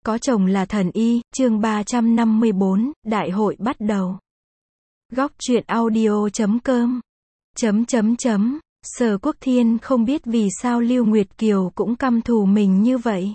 Có chồng là thần y, chương 354, đại hội bắt đầu. Góc truyện audio.com Sở Quốc Thiên không biết vì sao Lưu Nguyệt Kiều cũng căm thù mình như vậy.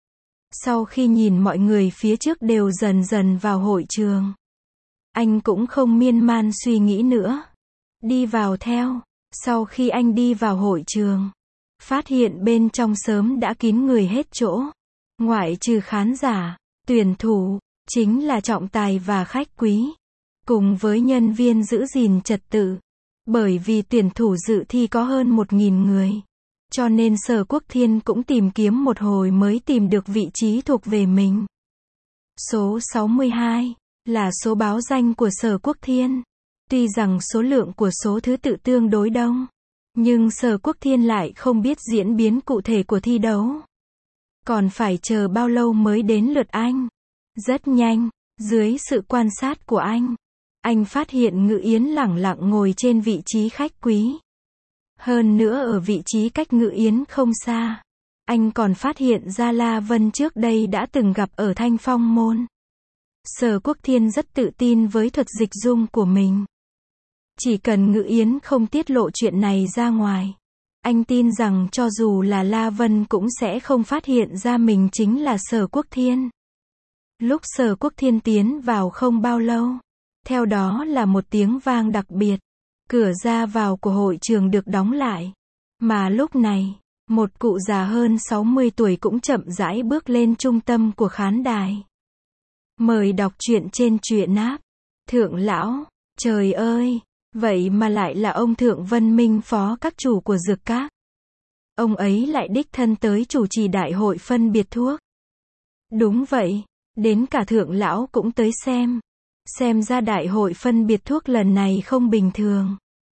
Sau khi nhìn mọi người phía trước đều dần dần vào hội trường, anh cũng không miên man suy nghĩ nữa. Đi vào theo. Sau khi anh đi vào hội trường, phát hiện bên trong sớm đã kín người hết chỗ. Ngoại trừ khán giả, tuyển thủ, chính là trọng tài và khách quý, cùng với nhân viên giữ gìn trật tự. Bởi vì tuyển thủ dự thi có hơn 1.000 người, cho nên Sở Quốc Thiên cũng tìm kiếm một hồi mới tìm được vị trí thuộc về mình. Số 62 là số báo danh của Sở Quốc Thiên. Tuy rằng số lượng của số thứ tự tương đối đông, nhưng Sở Quốc Thiên lại không biết diễn biến cụ thể của thi đấu. Còn phải chờ bao lâu mới đến lượt anh? Rất nhanh, dưới sự quan sát của anh phát hiện Ngự Yến lẳng lặng ngồi trên vị trí khách quý. Hơn nữa ở vị trí cách Ngự Yến không xa, anh còn phát hiện ra La Vân trước đây đã từng gặp ở Thanh Phong Môn. Sở Quốc Thiên rất tự tin với thuật dịch dung của mình. Chỉ cần Ngự Yến không tiết lộ chuyện này ra ngoài, anh tin rằng cho dù là La Vân cũng sẽ không phát hiện ra mình chính là Sở Quốc Thiên. Lúc Sở Quốc Thiên tiến vào không bao lâu, theo đó là một tiếng vang đặc biệt. Cửa ra vào của hội trường được đóng lại. Mà lúc này, một cụ già hơn 60 tuổi cũng chậm rãi bước lên trung tâm của khán đài. Mời đọc truyện trên truyện app. Thượng lão, trời ơi! Vậy mà lại là ông Thượng Vân Minh, phó các chủ của Dược Các. Ông ấy lại đích thân tới chủ trì đại hội phân biệt thuốc. Đúng vậy, đến cả Thượng lão cũng tới xem. Xem ra đại hội phân biệt thuốc lần này không bình thường.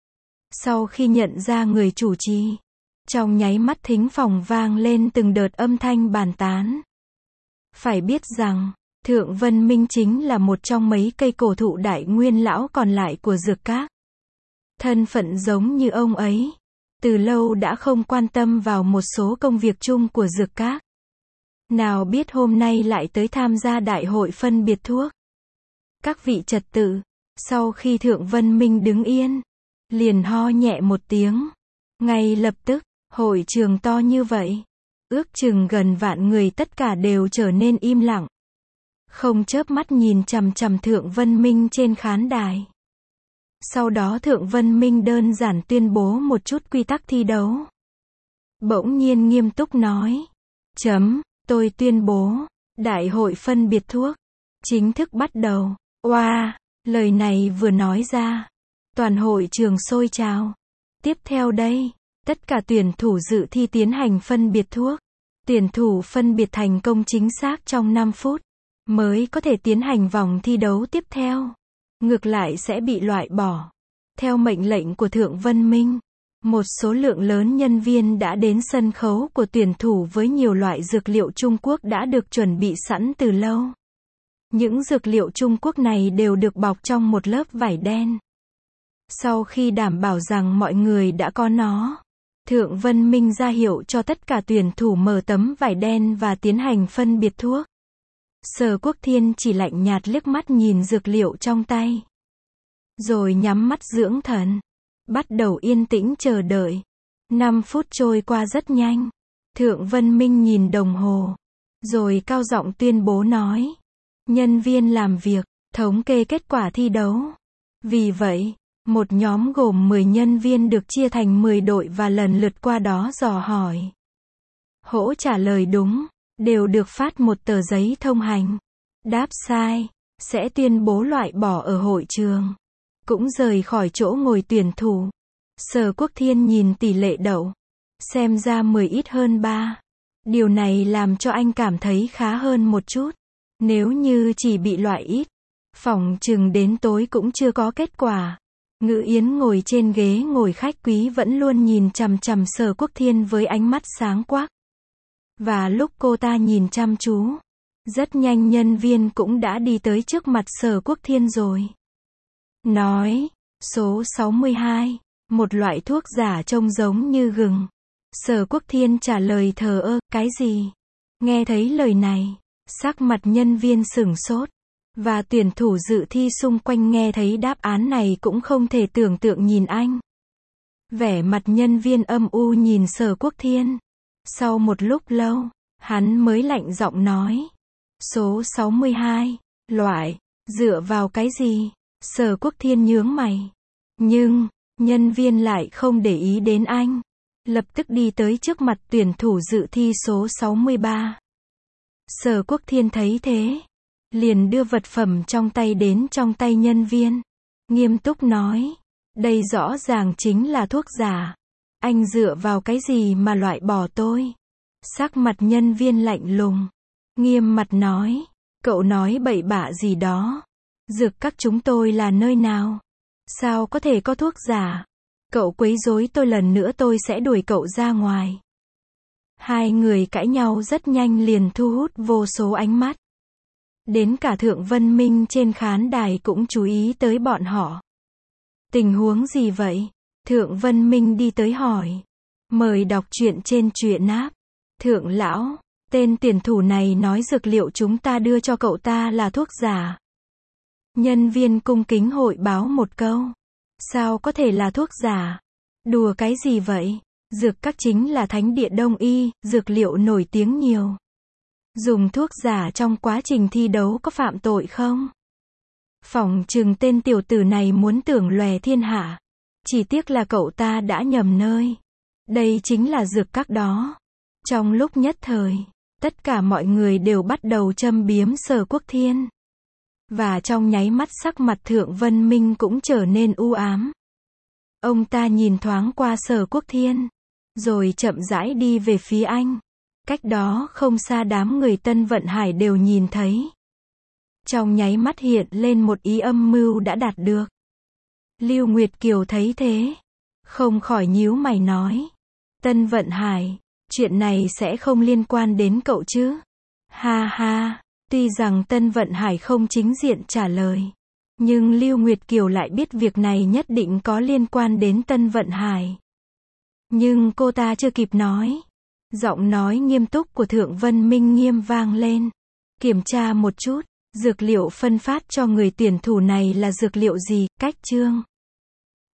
Sau khi nhận ra người chủ trì, trong nháy mắt thính phòng vang lên từng đợt âm thanh bàn tán. Phải biết rằng, Thượng Vân Minh chính là một trong mấy cây cổ thụ đại nguyên lão còn lại của Dược Các. Thân phận giống như ông ấy, từ lâu đã không quan tâm vào một số công việc chung của Dược Các. Nào biết hôm nay lại tới tham gia đại hội phân biệt thuốc. Các vị trật tự, sau khi Thượng Vân Minh đứng yên, liền ho nhẹ một tiếng. Ngay lập tức, hội trường to như vậy, ước chừng gần vạn người tất cả đều trở nên im lặng. Không chớp mắt nhìn chằm chằm Thượng Vân Minh trên khán đài. Sau đó Thượng Vân Minh đơn giản tuyên bố một chút quy tắc thi đấu. Bỗng nhiên nghiêm túc nói. Tôi tuyên bố, đại hội phân biệt thuốc, chính thức bắt đầu. Wow, lời này vừa nói ra, toàn hội trường sôi trào. Tiếp theo đây, tất cả tuyển thủ dự thi tiến hành phân biệt thuốc. Tuyển thủ phân biệt thành công chính xác trong 5 phút, mới có thể tiến hành vòng thi đấu tiếp theo. Ngược lại sẽ bị loại bỏ. Theo mệnh lệnh của Thượng Vân Minh, một số lượng lớn nhân viên đã đến sân khấu của tuyển thủ với nhiều loại dược liệu Trung Quốc đã được chuẩn bị sẵn từ lâu. Những dược liệu Trung Quốc này đều được bọc trong một lớp vải đen. Sau khi đảm bảo rằng mọi người đã có nó, Thượng Vân Minh ra hiệu cho tất cả tuyển thủ mở tấm vải đen và tiến hành phân biệt thuốc. Sở Quốc Thiên chỉ lạnh nhạt liếc mắt nhìn dược liệu trong tay, rồi nhắm mắt dưỡng thần, bắt đầu yên tĩnh chờ đợi. 5 phút trôi qua rất nhanh. Thượng Vân Minh nhìn đồng hồ, rồi cao giọng tuyên bố nói. Nhân viên làm việc, thống kê kết quả thi đấu. Vì vậy, một nhóm gồm 10 nhân viên được chia thành 10 đội và lần lượt qua đó dò hỏi. Hỗ trả lời đúng, đều được phát một tờ giấy thông hành. Đáp sai, sẽ tuyên bố loại bỏ ở hội trường, cũng rời khỏi chỗ ngồi tuyển thủ. Sở Quốc Thiên nhìn tỷ lệ đậu, xem ra 10 ít hơn 3. Điều này làm cho anh cảm thấy khá hơn một chút. Nếu như chỉ bị loại ít, phỏng chừng đến tối cũng chưa có kết quả. Ngự Yến ngồi trên ghế ngồi khách quý vẫn luôn nhìn chằm chằm Sở Quốc Thiên với ánh mắt sáng quắc. Và lúc cô ta nhìn chăm chú, rất nhanh nhân viên cũng đã đi tới trước mặt Sở Quốc Thiên rồi. Nói, số 62, một loại thuốc giả trông giống như gừng. Sở Quốc Thiên trả lời thờ ơ, cái gì? Nghe thấy lời này, Sắc mặt nhân viên sửng sốt. Và tuyển thủ dự thi xung quanh nghe thấy đáp án này cũng không thể tưởng tượng nhìn anh. Vẻ mặt nhân viên âm u nhìn Sở Quốc Thiên. Sau một lúc lâu, hắn mới lạnh giọng nói. Số 62, loại, dựa vào cái gì? Sở Quốc Thiên nhướng mày. Nhưng, nhân viên lại không để ý đến anh. Lập tức đi tới trước mặt tuyển thủ dự thi số 63. Sở Quốc Thiên thấy thế, liền đưa vật phẩm trong tay đến trong tay nhân viên. Nghiêm túc nói, đây rõ ràng chính là thuốc giả. Anh dựa vào cái gì mà loại bỏ tôi? Sắc mặt nhân viên lạnh lùng. Nghiêm mặt nói, cậu nói bậy bạ gì đó. Dược các chúng tôi là nơi nào? Sao có thể có thuốc giả? Cậu quấy rối tôi lần nữa tôi sẽ đuổi cậu ra ngoài. Hai người cãi nhau rất nhanh liền thu hút vô số ánh mắt. Đến cả Thượng Vân Minh trên khán đài cũng chú ý tới bọn họ. Tình huống gì vậy? Thượng Vân Minh đi tới hỏi. Mời đọc truyện trên truyện app. Thượng lão, tên tuyển thủ này nói dược liệu chúng ta đưa cho cậu ta là thuốc giả. Nhân viên cung kính hội báo một câu. Sao có thể là thuốc giả? Đùa cái gì vậy? Dược các chính là thánh địa đông y, dược liệu nổi tiếng nhiều. Dùng thuốc giả trong quá trình thi đấu có phạm tội không? Phỏng chừng tên tiểu tử này muốn tưởng lòe thiên hạ. Chỉ tiếc là cậu ta đã nhầm nơi. Đây chính là dược các đó. Trong lúc nhất thời, tất cả mọi người đều bắt đầu châm biếm Sở Quốc Thiên. Và trong nháy mắt sắc mặt Thượng Vân Minh cũng trở nên u ám. Ông ta nhìn thoáng qua Sở Quốc Thiên, rồi chậm rãi đi về phía anh. Cách đó không xa đám người Tân Vận Hải đều nhìn thấy. Trong nháy mắt hiện lên một ý âm mưu đã đạt được. Lưu Nguyệt Kiều thấy thế, không khỏi nhíu mày nói. Tân Vận Hải, chuyện này sẽ không liên quan đến cậu chứ? Ha ha, tuy rằng Tân Vận Hải không chính diện trả lời. Nhưng Lưu Nguyệt Kiều lại biết việc này nhất định có liên quan đến Tân Vận Hải. Nhưng cô ta chưa kịp nói. Giọng nói nghiêm túc của Thượng Vân Minh nghiêm vang lên. Kiểm tra một chút, dược liệu phân phát cho người tuyển thủ này là dược liệu gì, cách chương.